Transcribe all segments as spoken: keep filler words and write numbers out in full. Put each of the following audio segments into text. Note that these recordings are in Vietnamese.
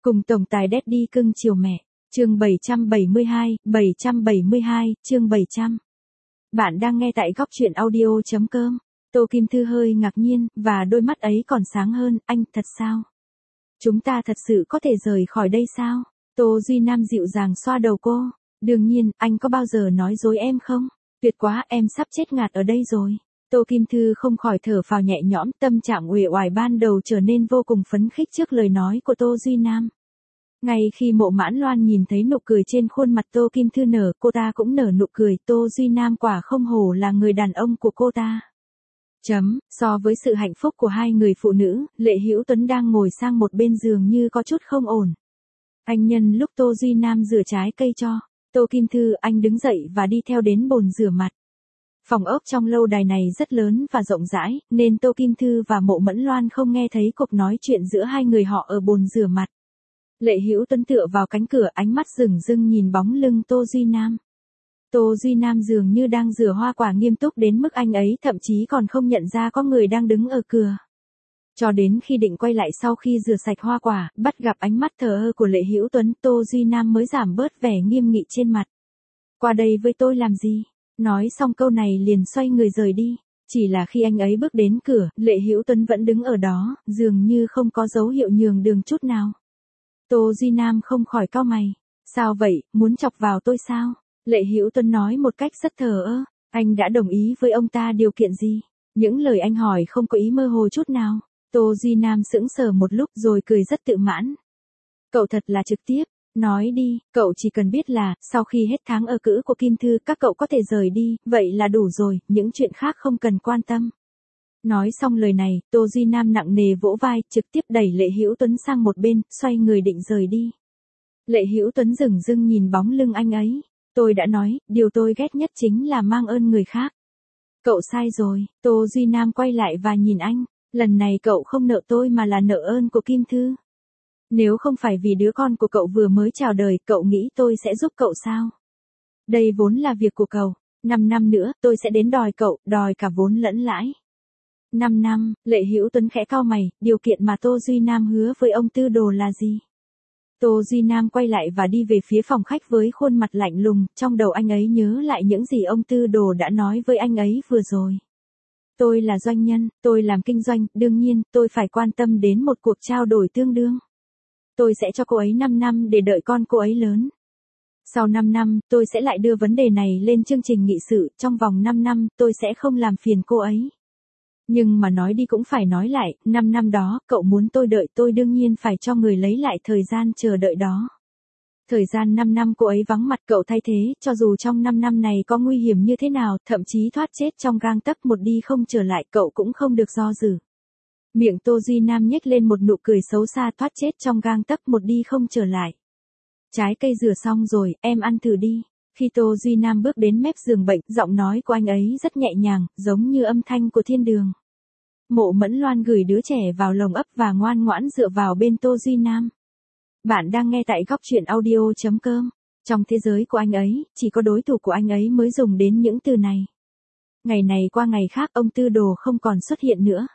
Cùng tổng tài Daddy cưng chiều mẹ. Chương bảy trăm bảy mươi hai, bảy trăm bảy mươi hai, chương bảy trăm. Bạn đang nghe tại góc truyện audio chấm com. Tô Kim Thư hơi ngạc nhiên, và đôi mắt ấy còn sáng hơn. Anh, thật sao? Chúng ta thật sự có thể rời khỏi đây sao? Tô Duy Nam dịu dàng xoa đầu cô. Đương nhiên, anh có bao giờ nói dối em không? Tuyệt quá, em sắp chết ngạt ở đây rồi. Tô Kim Thư không khỏi thở phào nhẹ nhõm, tâm trạng uể oải ban đầu trở nên vô cùng phấn khích trước lời nói của Tô Duy Nam. Ngay khi Mộ Mãn Loan nhìn thấy nụ cười trên khuôn mặt Tô Kim Thư nở, cô ta cũng nở nụ cười. Tô Duy Nam quả không hổ là người đàn ông của cô ta. Chấm, so với sự hạnh phúc của hai người phụ nữ, Lệ Hữu Tuấn đang ngồi sang một bên giường như có chút không ổn. Anh nhân lúc Tô Duy Nam rửa trái cây cho Tô Kim Thư, anh đứng dậy và đi theo đến bồn rửa mặt. Phòng ốc trong lâu đài này rất lớn và rộng rãi, nên Tô Kim Thư và Mộ Mẫn Loan không nghe thấy cuộc nói chuyện giữa hai người họ ở bồn rửa mặt. Lệ Hữu Tuấn tựa vào cánh cửa, ánh mắt dửng dưng nhìn bóng lưng Tô Duy Nam. Tô Duy Nam dường như đang rửa hoa quả nghiêm túc đến mức anh ấy thậm chí còn không nhận ra có người đang đứng ở cửa. Cho đến khi định quay lại sau khi rửa sạch hoa quả, bắt gặp ánh mắt thờ ơ của Lệ Hữu Tuấn, Tô Duy Nam mới giảm bớt vẻ nghiêm nghị trên mặt. Qua đây với tôi làm gì? Nói xong câu này liền xoay người rời đi. Chỉ là khi anh ấy bước đến cửa, Lệ Hữu Tuấn vẫn đứng ở đó, dường như không có dấu hiệu nhường đường chút nào. Tô Duy Nam không khỏi cau mày. Sao vậy, muốn chọc vào tôi sao? Lệ Hữu Tuấn nói một cách rất thờ ơ. Anh đã đồng ý với ông ta điều kiện gì? Những lời anh hỏi không có ý mơ hồ chút nào. Tô Duy Nam sững sờ một lúc rồi cười rất tự mãn. Cậu thật là trực tiếp. Nói đi, cậu chỉ cần biết là, sau khi hết tháng ở cữ của Kim Thư, các cậu có thể rời đi, vậy là đủ rồi, những chuyện khác không cần quan tâm. Nói xong lời này, Tô Duy Nam nặng nề vỗ vai, trực tiếp đẩy Lệ Hữu Tuấn sang một bên, xoay người định rời đi. Lệ Hữu Tuấn dửng dưng nhìn bóng lưng anh ấy. Tôi đã nói, điều tôi ghét nhất chính là mang ơn người khác. Cậu sai rồi. Tô Duy Nam quay lại và nhìn anh. Lần này cậu không nợ tôi mà là nợ ơn của Kim Thư. Nếu không phải vì đứa con của cậu vừa mới chào đời, cậu nghĩ tôi sẽ giúp cậu sao? Đây vốn là việc của cậu. Năm năm nữa, tôi sẽ đến đòi cậu, đòi cả vốn lẫn lãi. Năm năm, Lệ Hữu Tuấn khẽ cau mày, điều kiện mà Tô Duy Nam hứa với ông Tư Đồ là gì? Tô Duy Nam quay lại và đi về phía phòng khách với khuôn mặt lạnh lùng, trong đầu anh ấy nhớ lại những gì ông Tư Đồ đã nói với anh ấy vừa rồi. Tôi là doanh nhân, tôi làm kinh doanh, đương nhiên, tôi phải quan tâm đến một cuộc trao đổi tương đương. Tôi sẽ cho cô ấy năm năm để đợi con cô ấy lớn. Sau năm năm, tôi sẽ lại đưa vấn đề này lên chương trình nghị sự, trong vòng năm năm, tôi sẽ không làm phiền cô ấy. Nhưng mà nói đi cũng phải nói lại, năm năm đó, cậu muốn tôi đợi, tôi đương nhiên phải cho người lấy lại thời gian chờ đợi đó. Thời gian năm năm cô ấy vắng mặt, cậu thay thế, cho dù trong năm năm này có nguy hiểm như thế nào, thậm chí thoát chết trong gang tấc một đi không trở lại, cậu cũng không được do dự. Miệng Tô Duy Nam nhếch lên một nụ cười xấu xa, thoát chết trong gang tấc một đi không trở lại. Trái cây rửa xong rồi, em ăn thử đi. Khi Tô Duy Nam bước đến mép giường bệnh, giọng nói của anh ấy rất nhẹ nhàng, giống như âm thanh của thiên đường. Mộ Mẫn Loan gửi đứa trẻ vào lồng ấp và ngoan ngoãn dựa vào bên Tô Duy Nam. Bạn đang nghe tại góc truyện audio chấm com. Trong thế giới của anh ấy, chỉ có đối thủ của anh ấy mới dùng đến những từ này. Ngày này qua ngày khác, ông Tư Đồ không còn xuất hiện nữa.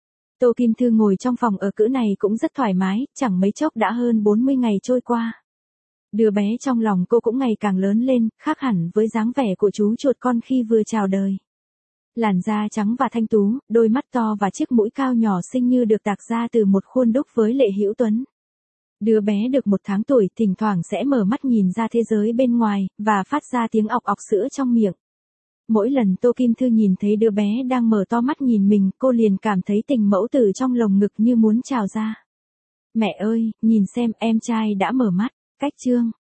Tô Kim Thư ngồi trong phòng ở cữ này cũng rất thoải mái, chẳng mấy chốc đã hơn bốn mươi ngày trôi qua. Đứa bé trong lòng cô cũng ngày càng lớn lên, khác hẳn với dáng vẻ của chú chuột con khi vừa chào đời. Làn da trắng và thanh tú, đôi mắt to và chiếc mũi cao nhỏ xinh như được tạc ra từ một khuôn đúc với Lệ Hữu Tuấn. Đứa bé được một tháng tuổi, thỉnh thoảng sẽ mở mắt nhìn ra thế giới bên ngoài, và phát ra tiếng ọc ọc sữa trong miệng. Mỗi lần Tô Kim Thư nhìn thấy đứa bé đang mở to mắt nhìn mình, cô liền cảm thấy tình mẫu tử trong lồng ngực như muốn trào ra. Mẹ ơi, nhìn xem, em trai đã mở mắt. Cách chương